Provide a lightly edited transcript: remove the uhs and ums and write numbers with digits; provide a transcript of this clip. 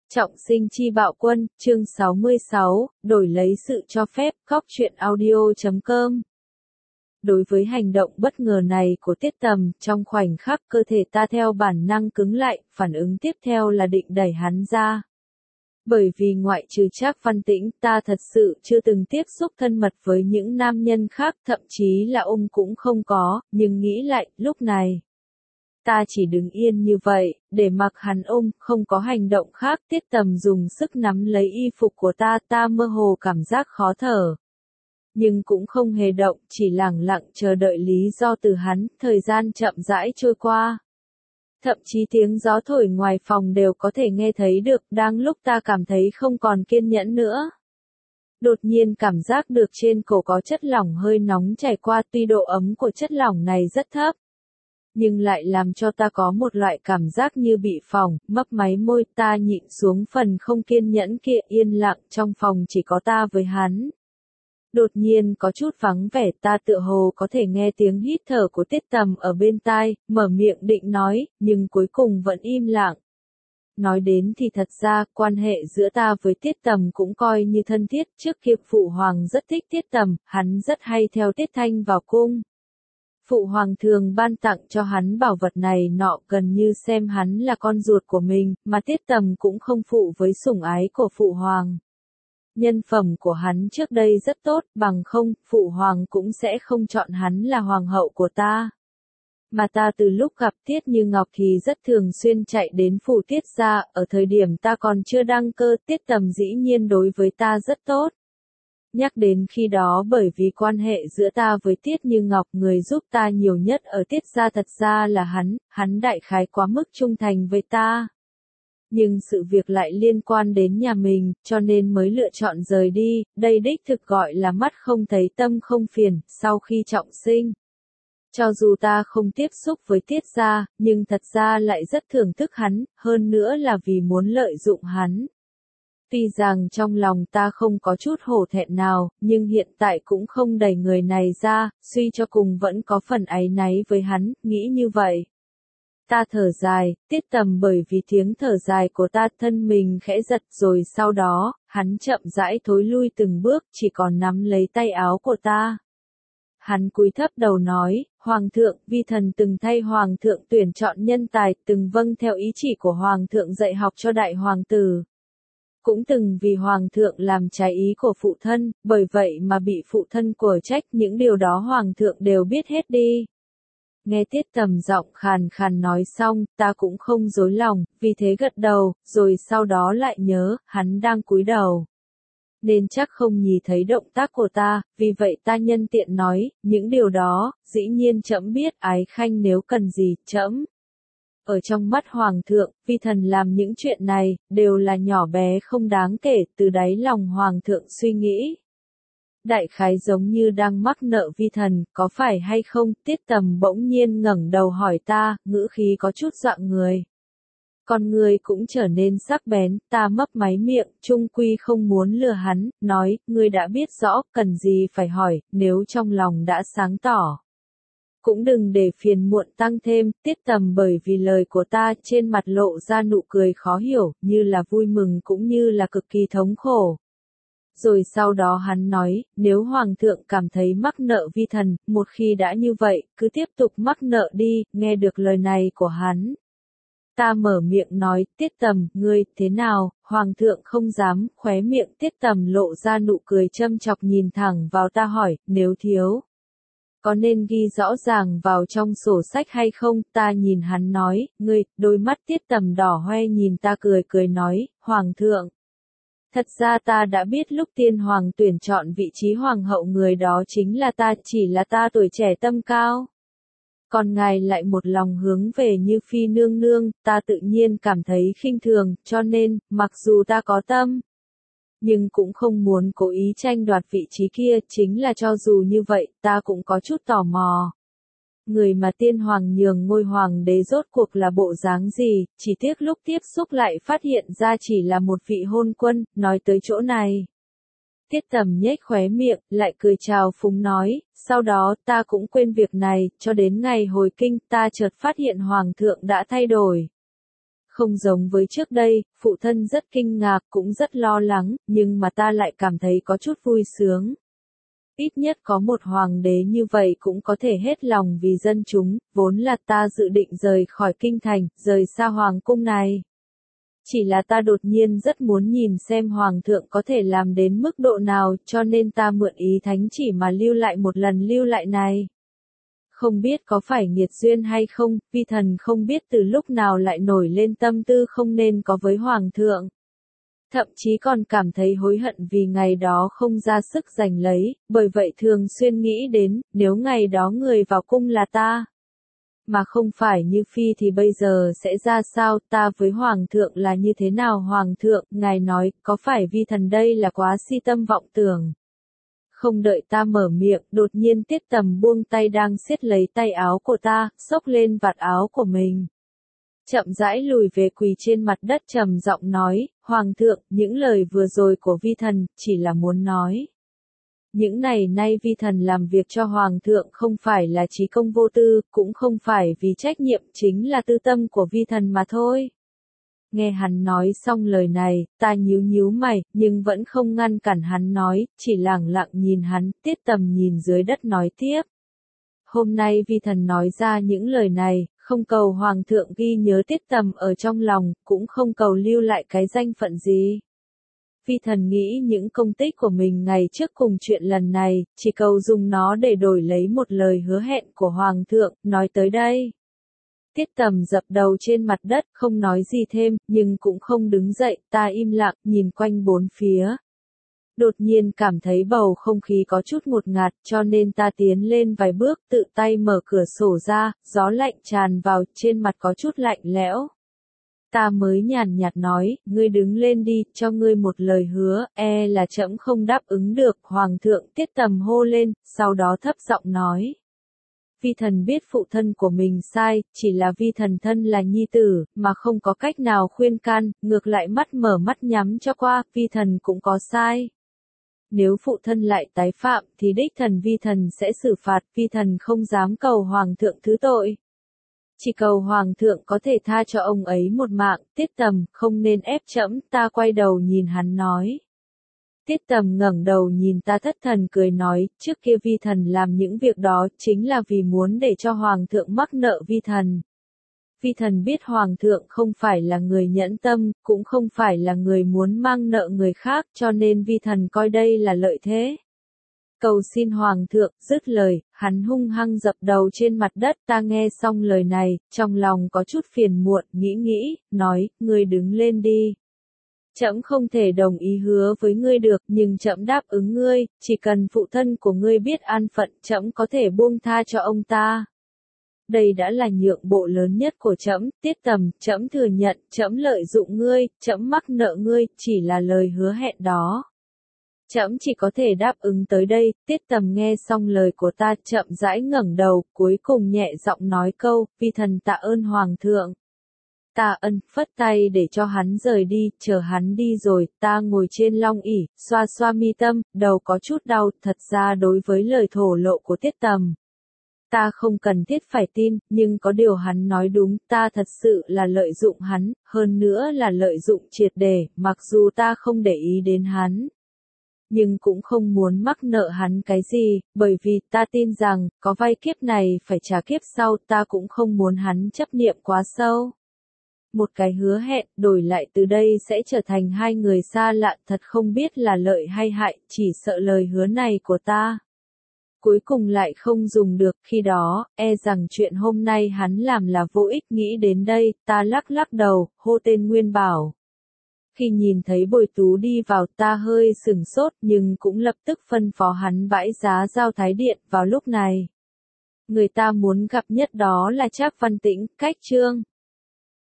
Trọng sinh chi bạo quân, chương 66, đổi lấy sự cho phép, Cóc truyện audio.com. Đối với hành động bất ngờ này của Tiết Tầm, trong khoảnh khắc cơ thể ta theo bản năng cứng lại, phản ứng tiếp theo là định đẩy hắn ra. Bởi vì ngoại trừ Trác Văn Tĩnh, ta thật sự chưa từng tiếp xúc thân mật với những nam nhân khác, thậm chí là ôm cũng không có, nhưng nghĩ lại, lúc này ta chỉ đứng yên như vậy, để mặc hắn ôm, không có hành động khác. Tiết Tầm dùng sức nắm lấy y phục của ta mơ hồ cảm giác khó thở. Nhưng cũng không hề động, chỉ lẳng lặng chờ đợi lý do từ hắn. Thời gian chậm rãi trôi qua. Thậm chí tiếng gió thổi ngoài phòng đều có thể nghe thấy được. Đang lúc ta cảm thấy không còn kiên nhẫn nữa, đột nhiên cảm giác được trên cổ có chất lỏng hơi nóng chảy qua. Tuy độ ấm của chất lỏng này rất thấp, nhưng lại làm cho ta có một loại cảm giác như bị phỏng. Mấp máy môi, ta nhịn xuống phần không kiên nhẫn kia. Yên lặng, trong phòng chỉ có ta với hắn. Đột nhiên có chút vắng vẻ, ta tựa hồ có thể nghe tiếng hít thở của Tiết Tầm ở bên tai, mở miệng định nói, nhưng cuối cùng vẫn im lặng. Nói đến thì thật ra, quan hệ giữa ta với Tiết Tầm cũng coi như thân thiết. Trước kia Phụ Hoàng rất thích Tiết Tầm, hắn rất hay theo Tiết Thanh vào cung. Phụ Hoàng thường ban tặng cho hắn bảo vật này nọ, gần như xem hắn là con ruột của mình, mà Tiết Tầm cũng không phụ với sủng ái của Phụ Hoàng. Nhân phẩm của hắn trước đây rất tốt, bằng không, Phụ Hoàng cũng sẽ không chọn hắn là hoàng hậu của ta. Mà ta từ lúc gặp Tiết Như Ngọc thì rất thường xuyên chạy đến phủ Tiết gia, ở thời điểm ta còn chưa đăng cơ. Tiết Tầm dĩ nhiên đối với ta rất tốt. Nhắc đến khi đó, bởi vì quan hệ giữa ta với Tiết Như Ngọc, người giúp ta nhiều nhất ở Tiết gia thật ra là hắn đại khái quá mức trung thành với ta. Nhưng sự việc lại liên quan đến nhà mình, cho nên mới lựa chọn rời đi. Đây đích thực gọi là mắt không thấy tâm không phiền. Sau khi trọng sinh, cho dù ta không tiếp xúc với Tiết gia, nhưng thật ra lại rất thưởng thức hắn, hơn nữa là vì muốn lợi dụng hắn. Tuy rằng trong lòng ta không có chút hổ thẹn nào, nhưng hiện tại cũng không đẩy người này ra, suy cho cùng vẫn có phần áy náy với hắn. Nghĩ như vậy, ta thở dài. Tiết Tầm bởi vì tiếng thở dài của ta, thân mình khẽ giật, rồi sau đó, hắn chậm rãi thối lui từng bước, chỉ còn nắm lấy tay áo của ta. Hắn cúi thấp đầu nói, Hoàng thượng, vi thần từng thay Hoàng thượng tuyển chọn nhân tài, từng vâng theo ý chỉ của Hoàng thượng dạy học cho đại hoàng tử. Cũng từng vì Hoàng thượng làm trái ý của phụ thân, bởi vậy mà bị phụ thân quở trách. Những điều đó Hoàng thượng đều biết hết đi. Nghe Tiết Tầm giọng khàn khàn nói xong, ta cũng không dối lòng, vì thế gật đầu, rồi sau đó lại nhớ, hắn đang cúi đầu, nên chắc không nhìn thấy động tác của ta, vì vậy ta nhân tiện nói, những điều đó, dĩ nhiên trẫm biết. Ái khanh nếu cần gì, trẫm ở trong mắt Hoàng thượng, vi thần làm những chuyện này, đều là nhỏ bé không đáng kể. Từ đáy lòng Hoàng thượng suy nghĩ, đại khái giống như đang mắc nợ vi thần, có phải hay không? Tiết Tầm bỗng nhiên ngẩng đầu hỏi ta, ngữ khí có chút dọa người. Con người cũng trở nên sắc bén. Ta mấp máy miệng, chung quy không muốn lừa hắn, nói, ngươi đã biết rõ, cần gì phải hỏi, nếu trong lòng đã sáng tỏ, cũng đừng để phiền muộn tăng thêm. Tiết Tầm bởi vì lời của ta, trên mặt lộ ra nụ cười khó hiểu, như là vui mừng cũng như là cực kỳ thống khổ. Rồi sau đó hắn nói, nếu Hoàng thượng cảm thấy mắc nợ vi thần, một khi đã như vậy, cứ tiếp tục mắc nợ đi. Nghe được lời này của hắn, ta mở miệng nói, Tiết Tầm, ngươi, thế nào? Hoàng thượng không dám. Khóe miệng Tiết Tầm lộ ra nụ cười châm chọc, nhìn thẳng vào ta hỏi, nếu thiếu, có nên ghi rõ ràng vào trong sổ sách hay không? Ta nhìn hắn nói, ngươi. Đôi mắt Tiết Tầm đỏ hoe nhìn ta cười nói, Hoàng thượng, thật ra ta đã biết lúc tiên hoàng tuyển chọn vị trí hoàng hậu người đó chính là ta, chỉ là ta tuổi trẻ tâm cao. Còn ngài lại một lòng hướng về Như Phi nương nương, ta tự nhiên cảm thấy khinh thường, cho nên, mặc dù ta có tâm, nhưng cũng không muốn cố ý tranh đoạt vị trí kia. Chính là cho dù như vậy, ta cũng có chút tò mò. Người mà tiên hoàng nhường ngôi hoàng đế rốt cuộc là bộ dáng gì? Chỉ tiếc lúc tiếp xúc lại phát hiện ra chỉ là một vị hôn quân. Nói tới chỗ này, Tiết Tầm nhếch khóe miệng, lại cười chào phúng nói, sau đó ta cũng quên việc này, cho đến ngày hồi kinh, ta chợt phát hiện Hoàng thượng đã thay đổi. Không giống với trước đây, phụ thân rất kinh ngạc cũng rất lo lắng, nhưng mà ta lại cảm thấy có chút vui sướng. Ít nhất có một hoàng đế như vậy cũng có thể hết lòng vì dân chúng, vốn là ta dự định rời khỏi kinh thành, rời xa hoàng cung này. Chỉ là ta đột nhiên rất muốn nhìn xem hoàng thượng có thể làm đến mức độ nào, cho nên ta mượn ý thánh chỉ mà lưu lại một lần lưu lại này. Không biết có phải nghiệt duyên hay không, vi thần không biết từ lúc nào lại nổi lên tâm tư không nên có với hoàng thượng. Thậm chí còn cảm thấy hối hận vì ngày đó không ra sức giành lấy, bởi vậy thường xuyên nghĩ đến, nếu ngày đó người vào cung là ta, mà không phải như phi thì bây giờ sẽ ra sao, ta với hoàng thượng là như thế nào hoàng thượng, ngài nói, có phải vi thần đây là quá si tâm vọng tưởng. Không đợi ta mở miệng, đột nhiên Tiết Tầm buông tay đang siết lấy tay áo của ta, xốc lên vạt áo của mình. Chậm rãi lùi về quỳ trên mặt đất trầm giọng nói, Hoàng thượng, những lời vừa rồi của vi thần, chỉ là muốn nói. Những ngày nay vi thần làm việc cho Hoàng thượng không phải là trí công vô tư, cũng không phải vì trách nhiệm, chính là tư tâm của vi thần mà thôi. Nghe hắn nói xong lời này, ta nhíu nhíu mày, nhưng vẫn không ngăn cản hắn nói, chỉ lẳng lặng nhìn hắn, Tiết Tầm nhìn dưới đất nói tiếp. Hôm nay vi thần nói ra những lời này, không cầu Hoàng thượng ghi nhớ Tiết Tầm ở trong lòng, cũng không cầu lưu lại cái danh phận gì. Vi thần nghĩ những công tích của mình ngày trước cùng chuyện lần này, chỉ cầu dùng nó để đổi lấy một lời hứa hẹn của Hoàng thượng, nói tới đây. Tiết Tầm dập đầu trên mặt đất, không nói gì thêm, nhưng cũng không đứng dậy, ta im lặng, nhìn quanh bốn phía. Đột nhiên cảm thấy bầu không khí có chút ngột ngạt, cho nên ta tiến lên vài bước, tự tay mở cửa sổ ra, gió lạnh tràn vào, trên mặt có chút lạnh lẽo. Ta mới nhàn nhạt nói, ngươi đứng lên đi, cho ngươi một lời hứa, là trẫm không đáp ứng được, Hoàng thượng Tiết Tầm hô lên, sau đó thấp giọng nói. Vi thần biết phụ thân của mình sai, chỉ là vi thần thân là nhi tử, mà không có cách nào khuyên can, ngược lại mắt mở mắt nhắm cho qua, vi thần cũng có sai. Nếu phụ thân lại tái phạm thì đích thần vi thần sẽ xử phạt, vi thần không dám cầu Hoàng thượng thứ tội. Chỉ cầu Hoàng thượng có thể tha cho ông ấy một mạng, Tiết Tầm, không nên ép trẫm, ta quay đầu nhìn hắn nói. Tiết Tầm ngẩng đầu nhìn ta thất thần cười nói, trước kia vi thần làm những việc đó chính là vì muốn để cho Hoàng thượng mắc nợ vi thần. Vi thần biết Hoàng thượng không phải là người nhẫn tâm, cũng không phải là người muốn mang nợ người khác, cho nên vi thần coi đây là lợi thế. Cầu xin Hoàng thượng, dứt lời, hắn hung hăng dập đầu trên mặt đất, ta nghe xong lời này, trong lòng có chút phiền muộn, nghĩ, nói, ngươi đứng lên đi. Trẫm không thể đồng ý hứa với ngươi được, nhưng trẫm đáp ứng ngươi, chỉ cần phụ thân của ngươi biết an phận, trẫm có thể buông tha cho ông ta. Đây đã là nhượng bộ lớn nhất của trẫm, Tiết Tầm, trẫm thừa nhận, trẫm lợi dụng ngươi, trẫm mắc nợ ngươi, chỉ là lời hứa hẹn đó. Trẫm chỉ có thể đáp ứng tới đây, Tiết Tầm nghe xong lời của ta, chậm rãi ngẩng đầu, cuối cùng nhẹ giọng nói câu, vi thần tạ ơn Hoàng thượng. Ta phất tay để cho hắn rời đi, chờ hắn đi rồi, ta ngồi trên long ỷ, xoa xoa mi tâm, đầu có chút đau, thật ra đối với lời thổ lộ của Tiết Tầm. Ta không cần thiết phải tin, nhưng có điều hắn nói đúng, ta thật sự là lợi dụng hắn, hơn nữa là lợi dụng triệt để, mặc dù ta không để ý đến hắn. Nhưng cũng không muốn mắc nợ hắn cái gì, bởi vì ta tin rằng, có vay kiếp này phải trả kiếp sau, ta cũng không muốn hắn chấp niệm quá sâu. Một cái hứa hẹn, đổi lại từ đây sẽ trở thành hai người xa lạ, thật không biết là lợi hay hại, chỉ sợ lời hứa này của ta. Cuối cùng lại không dùng được, khi đó, rằng chuyện hôm nay hắn làm là vô ích, nghĩ đến đây, ta lắc đầu, hô tên Nguyên Bảo. Khi nhìn thấy Bồi Tú đi vào, ta hơi sửng sốt, nhưng cũng lập tức phân phó hắn bãi giá giao Thái Điện, vào lúc này. Người ta muốn gặp nhất đó là Trác Văn Tĩnh, Cách Trương.